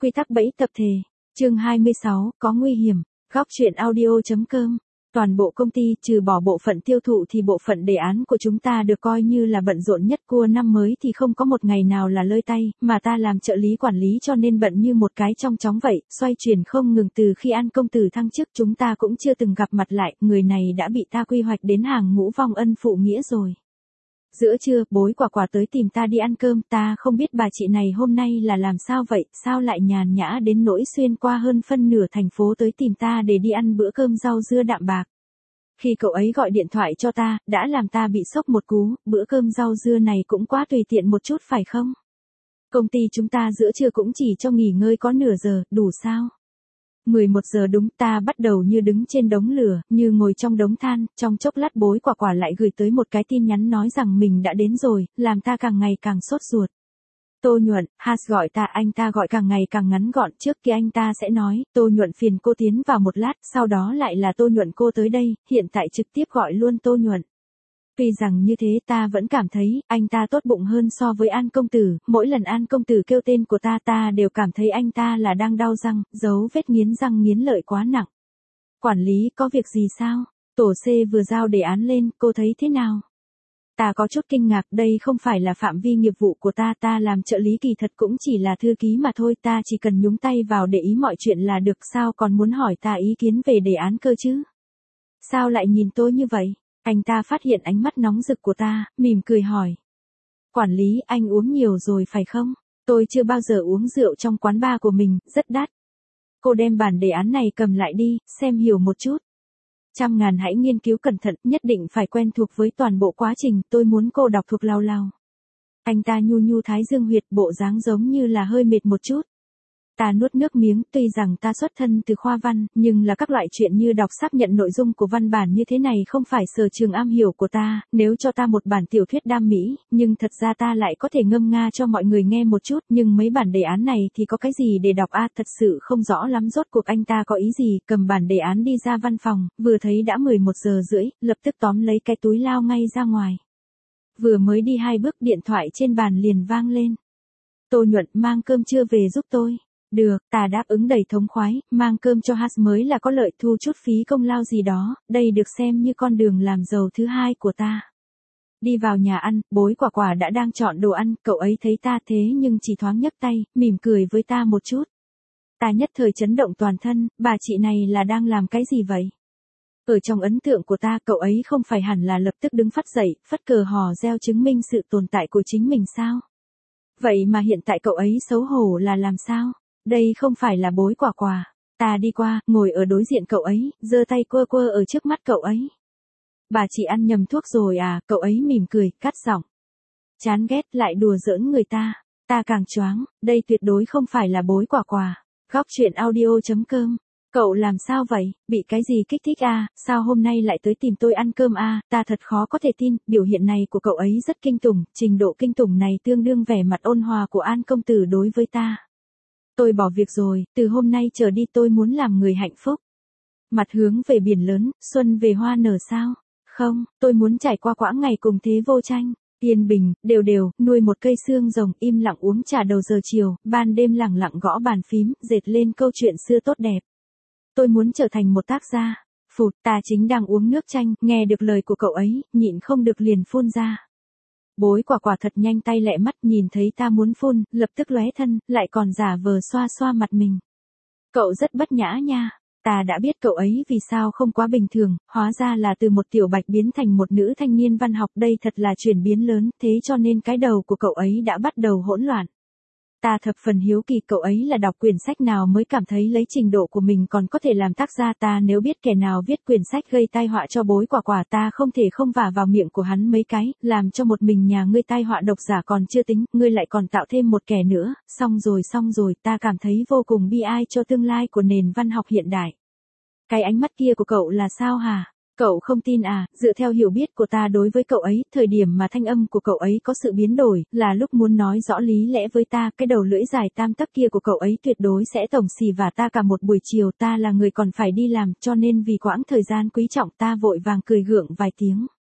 Quy tắc bẫy tập thể. Chương 26, có nguy hiểm. Góc truyện audio.com. Toàn bộ công ty trừ bỏ bộ phận tiêu thụ thì bộ phận đề án của chúng ta được coi như là bận rộn nhất của năm mới thì không có một ngày nào là lơi tay, mà ta làm trợ lý quản lý cho nên bận như một cái trong chóng vậy, xoay chuyển không ngừng từ khi An công tử thăng chức chúng ta cũng chưa từng gặp mặt lại, người này đã bị ta quy hoạch đến hàng ngũ vong ân phụ nghĩa rồi. Giữa trưa, Bối Quả Quả tới tìm ta đi ăn cơm, ta không biết bà chị này hôm nay là làm sao vậy, sao lại nhàn nhã đến nỗi xuyên qua hơn phân nửa thành phố tới tìm ta để đi ăn bữa cơm rau dưa đạm bạc. Khi cậu ấy gọi điện thoại cho ta, đã làm ta bị sốc một cú, bữa cơm rau dưa này cũng quá tùy tiện một chút phải không? Công ty chúng ta giữa trưa cũng chỉ cho nghỉ ngơi có nửa giờ, đủ sao? 11 giờ đúng, ta bắt đầu như đứng trên đống lửa, như ngồi trong đống than, trong chốc lát Bối Quả Quả lại gửi tới một cái tin nhắn nói rằng mình đã đến rồi, làm ta càng ngày càng sốt ruột. Tô Nhuận, Has gọi ta, anh ta gọi càng ngày càng ngắn gọn, trước kia anh ta sẽ nói, Tô Nhuận phiền cô tiến vào một lát, sau đó lại là Tô Nhuận cô tới đây, hiện tại trực tiếp gọi luôn Tô Nhuận. Tuy rằng như thế ta vẫn cảm thấy, anh ta tốt bụng hơn so với An công tử, mỗi lần An công tử kêu tên của ta đều cảm thấy anh ta là đang đau răng, dấu vết nghiến răng nghiến lợi quá nặng. Quản lý, có việc gì sao? Tổ C vừa giao đề án lên, cô thấy thế nào? Ta có chút kinh ngạc, đây không phải là phạm vi nghiệp vụ của ta làm trợ lý kỳ thật cũng chỉ là thư ký mà thôi, ta chỉ cần nhúng tay vào để ý mọi chuyện là được, sao còn muốn hỏi ta ý kiến về đề án cơ chứ? Sao lại nhìn tôi như vậy? Anh ta phát hiện ánh mắt nóng rực của ta, mỉm cười hỏi. Quản lý, anh uống nhiều rồi phải không? Tôi chưa bao giờ uống rượu trong quán bar của mình, rất đắt. Cô đem bản đề án này cầm lại đi, xem hiểu một chút. 100.000 hãy nghiên cứu cẩn thận, nhất định phải quen thuộc với toàn bộ quá trình, tôi muốn cô đọc thuộc lao lao. Anh ta nhu nhu thái dương huyệt, bộ dáng giống như là hơi mệt một chút. Ta nuốt nước miếng, tuy rằng ta xuất thân từ khoa văn, nhưng là các loại chuyện như đọc xác nhận nội dung của văn bản như thế này không phải sở trường am hiểu của ta, nếu cho ta một bản tiểu thuyết đam mỹ, nhưng thật ra ta lại có thể ngâm nga cho mọi người nghe một chút, nhưng mấy bản đề án này thì có cái gì để đọc thật sự không rõ lắm rốt cuộc anh ta có ý gì, cầm bản đề án đi ra văn phòng, vừa thấy đã 11 giờ rưỡi, lập tức tóm lấy cái túi lao ngay ra ngoài. Vừa mới đi 2 bước điện thoại trên bàn liền vang lên. Tô Nhuận, mang cơm trưa về giúp tôi. Được, ta đáp ứng đầy thống khoái, mang cơm cho Has mới là có lợi, thu chút phí công lao gì đó, đây được xem như con đường làm giàu thứ hai của ta. Đi vào nhà ăn, Bối Quả Quả đã đang chọn đồ ăn, cậu ấy thấy ta thế nhưng chỉ thoáng nhấc tay, mỉm cười với ta một chút. Ta nhất thời chấn động toàn thân, bà chị này là đang làm cái gì vậy? Ở trong ấn tượng của ta, cậu ấy không phải hẳn là lập tức đứng phắt dậy, phất cờ hò reo chứng minh sự tồn tại của chính mình sao? Vậy mà hiện tại cậu ấy xấu hổ là làm sao? Đây không phải là Bối Quả Quả. Ta đi qua, ngồi ở đối diện cậu ấy, giơ tay quơ quơ ở trước mắt cậu ấy. Bà chị ăn nhầm thuốc rồi à? Cậu ấy mỉm cười, cắt giọng. Chán ghét, lại đùa giỡn người ta. Ta càng choáng, đây tuyệt đối không phải là Bối Quả Quả. Góc truyện audio.com. Cậu làm sao vậy? Bị cái gì kích thích à? Sao hôm nay lại tới tìm tôi ăn cơm à? Ta thật khó có thể tin, biểu hiện này của cậu ấy rất kinh tủng, trình độ kinh tủng này tương đương vẻ mặt ôn hòa của An công tử đối với ta. Tôi bỏ việc rồi, từ hôm nay trở đi tôi muốn làm người hạnh phúc. Mặt hướng về biển lớn, xuân về hoa nở sao? Không, tôi muốn trải qua quãng ngày cùng thế vô tranh, yên bình, đều đều, nuôi một cây xương rồng, im lặng uống trà đầu giờ chiều, ban đêm lẳng lặng gõ bàn phím, dệt lên câu chuyện xưa tốt đẹp. Tôi muốn trở thành một tác gia. Phụt, ta chính đang uống nước chanh, nghe được lời của cậu ấy, nhịn không được liền phun ra. Bối Quả Quả thật nhanh tay lẹ mắt, nhìn thấy ta muốn phun, lập tức lóe thân, lại còn giả vờ xoa xoa mặt mình. Cậu rất bất nhã nha. Ta đã biết cậu ấy vì sao không quá bình thường, hóa ra là từ một tiểu bạch biến thành một nữ thanh niên văn học, đây thật là chuyển biến lớn, thế cho nên cái đầu của cậu ấy đã bắt đầu hỗn loạn. Ta thập phần hiếu kỳ cậu ấy là đọc quyển sách nào mới cảm thấy lấy trình độ của mình còn có thể làm tác gia, ta nếu biết kẻ nào viết quyển sách gây tai họa cho Bối Quả Quả ta không thể không vả vào miệng của hắn mấy cái, làm cho một mình nhà ngươi tai họa độc giả còn chưa tính, ngươi lại còn tạo thêm một kẻ nữa, xong rồi, ta cảm thấy vô cùng bi ai cho tương lai của nền văn học hiện đại. Cái ánh mắt kia của cậu là sao hả? Cậu không tin à? Dựa theo hiểu biết của ta đối với cậu ấy, thời điểm mà thanh âm của cậu ấy có sự biến đổi, là lúc muốn nói rõ lý lẽ với ta, cái đầu lưỡi dài tam tấc kia của cậu ấy tuyệt đối sẽ tổng xì vả ta cả một buổi chiều, ta là người còn phải đi làm, cho nên vì quãng thời gian quý trọng ta vội vàng cười gượng vài tiếng.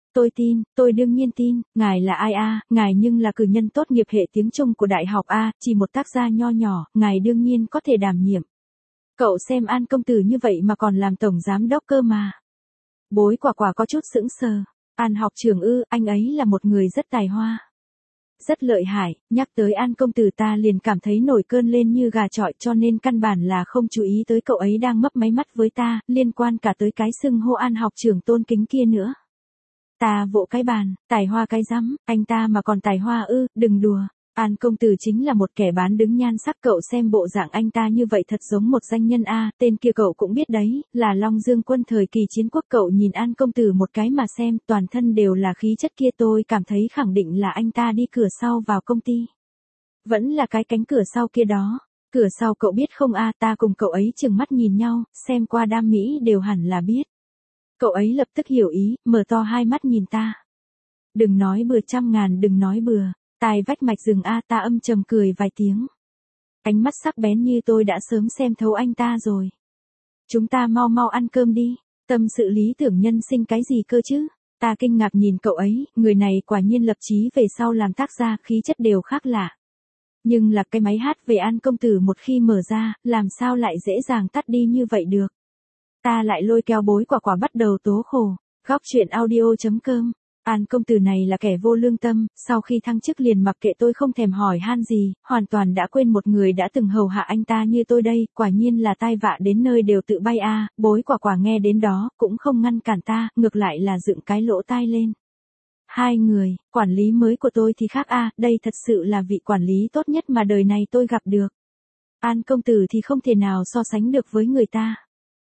Tôi tin, tôi đương nhiên tin, ngài là ai a, ngài nhưng là cử nhân tốt nghiệp hệ tiếng Trung của đại học a, chỉ một tác gia nho nhỏ, ngài đương nhiên có thể đảm nhiệm. Cậu xem An công tử như vậy mà còn làm tổng giám đốc cơ mà. Bối quả quả có chút sững sờ. An học trưởng ư, anh ấy là một người rất tài hoa. Rất lợi hại, nhắc tới An công tử ta liền cảm thấy nổi cơn lên như gà chọi, cho nên căn bản là không chú ý tới cậu ấy đang mấp máy mắt với ta, liên quan cả tới cái xưng hô An học trưởng tôn kính kia nữa. Ta vỗ cái bàn, tài hoa cái rắm, anh ta mà còn tài hoa ư, đừng đùa. An công tử chính là một kẻ bán đứng nhan sắc, cậu xem bộ dạng anh ta như vậy thật giống một danh nhân a, tên kia cậu cũng biết đấy, là Long Dương quân thời kỳ chiến quốc. Cậu nhìn An công tử một cái mà xem, toàn thân đều là khí chất kia, tôi cảm thấy khẳng định là anh ta đi cửa sau vào công ty. Vẫn là cái cánh cửa sau kia đó. Cửa sau cậu biết không a, ta cùng cậu ấy chừng mắt nhìn nhau, xem qua đam mỹ đều hẳn là biết. Cậu ấy lập tức hiểu ý, mở to hai mắt nhìn ta. Đừng nói bừa, trăm ngàn đừng nói bừa. Tai vách mạch rừng a, ta âm trầm cười vài tiếng. Ánh mắt sắc bén như tôi đã sớm xem thấu anh ta rồi. Chúng ta mau mau ăn cơm đi, tâm sự lý tưởng nhân sinh cái gì cơ chứ? Ta kinh ngạc nhìn cậu ấy, người này quả nhiên lập chí về sau làm tác gia, khí chất đều khác lạ. Nhưng là cái máy hát về An công tử một khi mở ra, làm sao lại dễ dàng tắt đi như vậy được? Ta lại lôi kéo bối quả quả bắt đầu tố khổ. Góc truyện audio.com. An công tử này là kẻ vô lương tâm, sau khi thăng chức liền mặc kệ tôi, không thèm hỏi han gì, hoàn toàn đã quên một người đã từng hầu hạ anh ta như tôi đây, quả nhiên là tai vạ đến nơi đều tự bay a. Bối quả quả nghe đến đó, cũng không ngăn cản ta, ngược lại là dựng cái lỗ tai lên. Hai người, quản lý mới của tôi thì khác a, đây thật sự là vị quản lý tốt nhất mà đời này tôi gặp được. An công tử thì không thể nào so sánh được với người ta.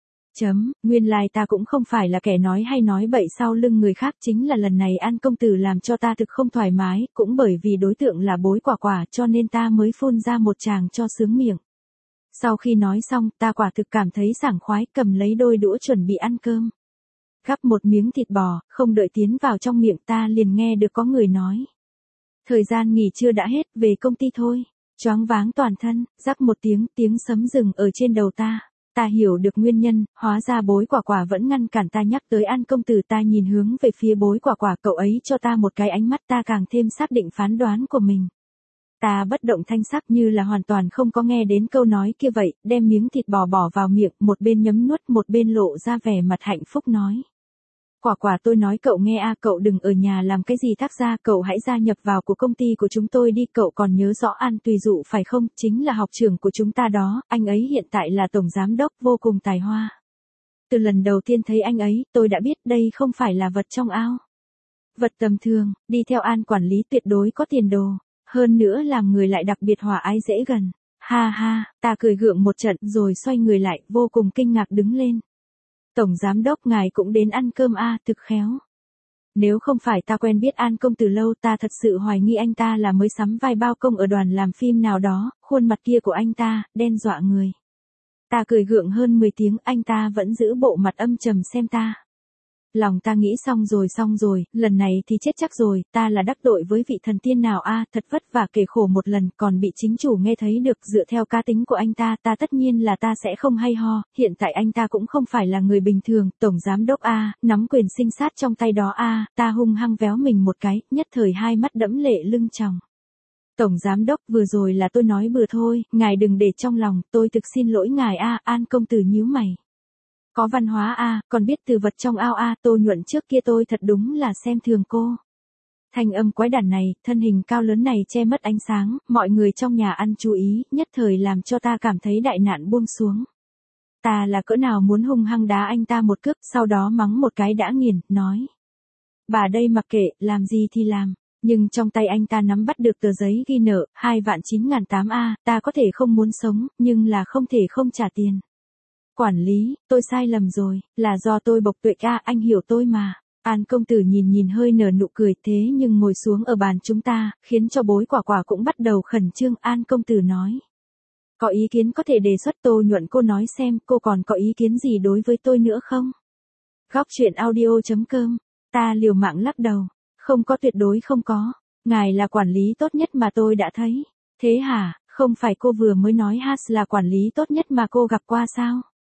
Nguyên lai ta cũng không phải là kẻ nói hay nói bậy sau lưng người khác, chính là lần này An công tử làm cho ta thực không thoải mái, cũng bởi vì đối tượng là bối quả quả cho nên ta mới phun ra một tràng cho sướng miệng. Sau khi nói xong, ta quả thực cảm thấy sảng khoái, cầm lấy đôi đũa chuẩn bị ăn cơm. Gắp một miếng thịt bò, không đợi tiến vào trong miệng ta liền nghe được có người nói. Thời gian nghỉ trưa đã hết, về công ty thôi. Choáng váng toàn thân, rắc một tiếng sấm rừng ở trên đầu ta. Ta hiểu được nguyên nhân, hóa ra bối quả quả vẫn ngăn cản ta nhắc tới An công tử. Ta nhìn hướng về phía bối quả quả, cậu ấy cho ta một cái ánh mắt, ta càng thêm xác định phán đoán của mình. Ta bất động thanh sắc như là hoàn toàn không có nghe đến câu nói kia vậy, đem miếng thịt bò bỏ vào miệng, một bên nhấm nuốt một bên lộ ra vẻ mặt hạnh phúc nói. Quả quả, tôi nói cậu nghe a, cậu đừng ở nhà làm cái gì tác gia, cậu hãy gia nhập vào của công ty của chúng tôi đi. Cậu còn nhớ rõ An Tùy Dụ phải không, chính là học trưởng của chúng ta đó, anh ấy hiện tại là tổng giám đốc, vô cùng tài hoa. Từ lần đầu tiên thấy anh ấy, tôi đã biết đây không phải là vật trong ao. Vật tầm thường, đi theo An quản lý tuyệt đối có tiền đồ, hơn nữa làm người lại đặc biệt hòa ái dễ gần. Ha ha, ta cười gượng một trận rồi xoay người lại, vô cùng kinh ngạc đứng lên. Tổng giám đốc ngài cũng đến ăn cơm a, thực khéo. Nếu không phải ta quen biết An công từ lâu, ta thật sự hoài nghi anh ta là mới sắm vai bao công ở đoàn làm phim nào đó, khuôn mặt kia của anh ta, đen dọa người. Ta cười gượng hơn 10 tiếng, anh ta vẫn giữ bộ mặt âm trầm xem ta. Lòng ta nghĩ xong rồi, lần này thì chết chắc rồi, ta là đắc tội với vị thần tiên nào a, thật vất vả kể khổ một lần, còn bị chính chủ nghe thấy được. Dựa theo cá tính của anh ta, ta tất nhiên là ta sẽ không hay ho, hiện tại anh ta cũng không phải là người bình thường, tổng giám đốc a, nắm quyền sinh sát trong tay đó a, ta hung hăng véo mình một cái, nhất thời hai mắt đẫm lệ lưng tròng. Tổng giám đốc, vừa rồi là tôi nói bừa thôi, ngài đừng để trong lòng, tôi thực xin lỗi ngài a. An công tử nhíu mày. Có văn hóa a, còn biết từ vật trong ao a, Tô Nhuận trước kia tôi thật đúng là xem thường cô. Thanh âm quái đản này, thân hình cao lớn này che mất ánh sáng, mọi người trong nhà ăn chú ý, nhất thời làm cho ta cảm thấy đại nạn buông xuống. Ta là cỡ nào muốn hung hăng đá anh ta một cước, sau đó mắng một cái đã nghiền, nói. Bà đây mặc kệ, làm gì thì làm. Nhưng trong tay anh ta nắm bắt được tờ giấy ghi nợ, 2.9.800 a, ta có thể không muốn sống, nhưng là không thể không trả tiền. Quản lý, tôi sai lầm rồi, là do tôi bộc tuệ a, anh hiểu tôi mà. An công tử nhìn hơi nở nụ cười, thế nhưng ngồi xuống ở bàn chúng ta, khiến cho bối quả quả cũng bắt đầu khẩn trương. An công tử nói. Có ý kiến có thể đề xuất. Tô Nhuận, cô nói xem, cô còn có ý kiến gì đối với tôi nữa không? Góc truyện audio.com. Ta liều mạng lắc đầu. Không có, tuyệt đối không có. Ngài là quản lý tốt nhất mà tôi đã thấy. Thế hả, không phải cô vừa mới nói Has là quản lý tốt nhất mà cô gặp qua sao?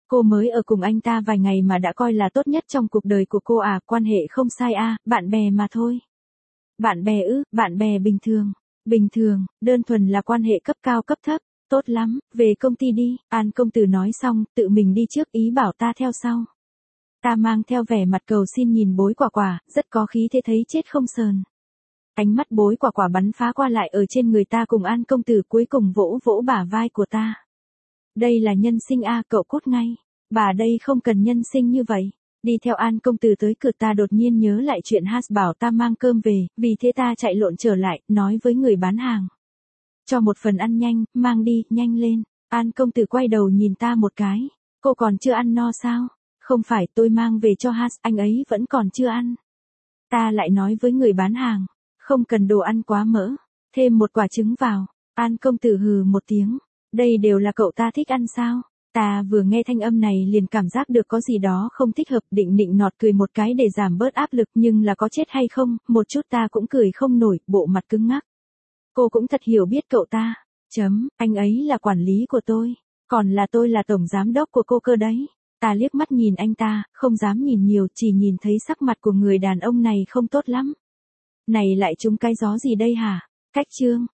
Cô mới ở cùng anh ta vài ngày mà đã coi là tốt nhất trong cuộc đời của cô à, quan hệ không sai à, bạn bè mà thôi. Bạn bè ư, bạn bè bình thường, đơn thuần là quan hệ cấp cao cấp thấp, tốt lắm, về công ty đi, An công tử nói xong, tự mình đi trước ý bảo ta theo sau. Ta mang theo vẻ mặt cầu xin nhìn Bối Quả Quả, rất có khí thế thấy chết không sờn. Ánh mắt Bối Quả Quả bắn phá qua lại ở trên người ta cùng An công tử cuối cùng vỗ vỗ bả vai của ta. Đây là nhân sinh a, cậu cút ngay. Bà đây không cần nhân sinh như vậy. Đi theo An công tử tới cửa, ta đột nhiên nhớ lại chuyện Has bảo ta mang cơm về, vì thế ta chạy lộn trở lại, nói với người bán hàng. Cho một phần ăn nhanh, mang đi, nhanh lên. An công tử quay đầu nhìn ta một cái. Cô còn chưa ăn no sao? Không phải, tôi mang về cho Has, anh ấy vẫn còn chưa ăn. Ta lại nói với người bán hàng. Không cần đồ ăn quá mỡ. Thêm một quả trứng vào. An công tử hừ một tiếng. Đây đều là cậu ta thích ăn sao? Ta vừa nghe thanh âm này liền cảm giác được có gì đó không thích hợp, định nịnh nọt cười một cái để giảm bớt áp lực, nhưng là có chết hay không, một chút ta cũng cười không nổi, bộ mặt cứng ngắc. Cô cũng thật hiểu biết cậu ta. Anh ấy là quản lý của tôi, còn là tôi là tổng giám đốc của cô cơ đấy. Ta liếc mắt nhìn anh ta, không dám nhìn nhiều, chỉ nhìn thấy sắc mặt của người đàn ông này không tốt lắm. Này lại trúng cái gió gì đây hả? Cách chương.